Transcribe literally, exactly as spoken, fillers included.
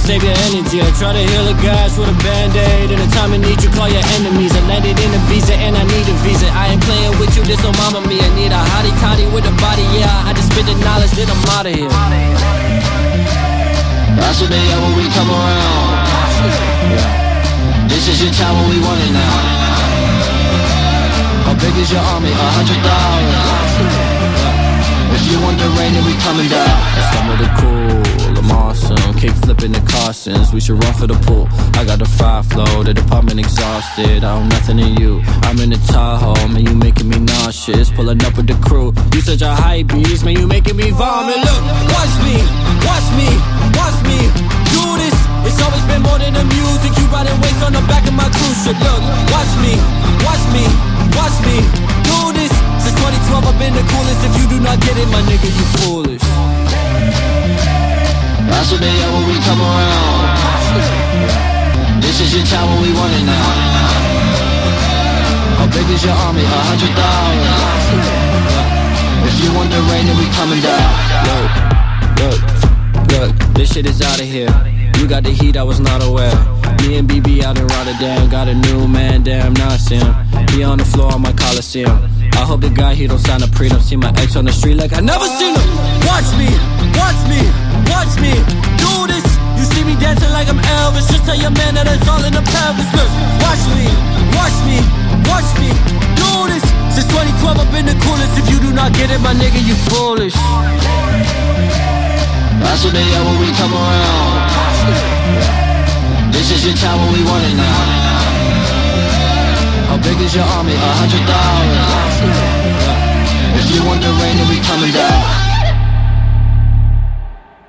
save your energy. I try to heal the guys with a band-aid. In a time of need, you call your enemies. I landed in Ibiza and I need a visa. I ain't playing with you, this on mama me. I need a hottie toddy with a body, yeah. I just spit the knowledge, then I'm out of here. That's what they are when we come around. Yeah. This is your time when we want it now. How big is your army? A hundred thousand. If you want the rain, then we coming down. It's time with the cool, I'm awesome. Kick flipping the Carsons, we should run for the pool. I got the fire flow, the department exhausted. I owe nothing to you. I'm in the Tahoe, man, you making me nauseous. Pulling up with the crew, you such a hype beast, man, you making me vomit. Look, watch me, watch me, watch me do this. It's always been more than the music. You riding waves on the back of my cruise ship. Look, watch me, watch me, watch me do this. Since twenty twelve I've been the coolest. If you do not get it, my nigga, you foolish. That's what they are when we come around. This is your time when we want it now. How big is your army? A hundred thousand. If you want the rain, then we coming down. Look, look, look, this shit is out of here. You got the heat, I was not aware. Me and B B out in Rotterdam. Got a new man, damn, now I see him. He on the floor on my Coliseum. I hope the guy, he don't sign a prenup. See my ex on the street like I never seen him. Watch me, watch me, watch me do this. You see me dancing like I'm Elvis. Just tell your man that it's all in the pelvis. Look, watch me, watch me, watch me do this. Since twenty twelve I've been the coolest. If you do not get it, my nigga, you foolish. That's what they are when we come around. This is your time when we want it now. How big is your army? A hundred thousand. If you want the rain, then we coming down.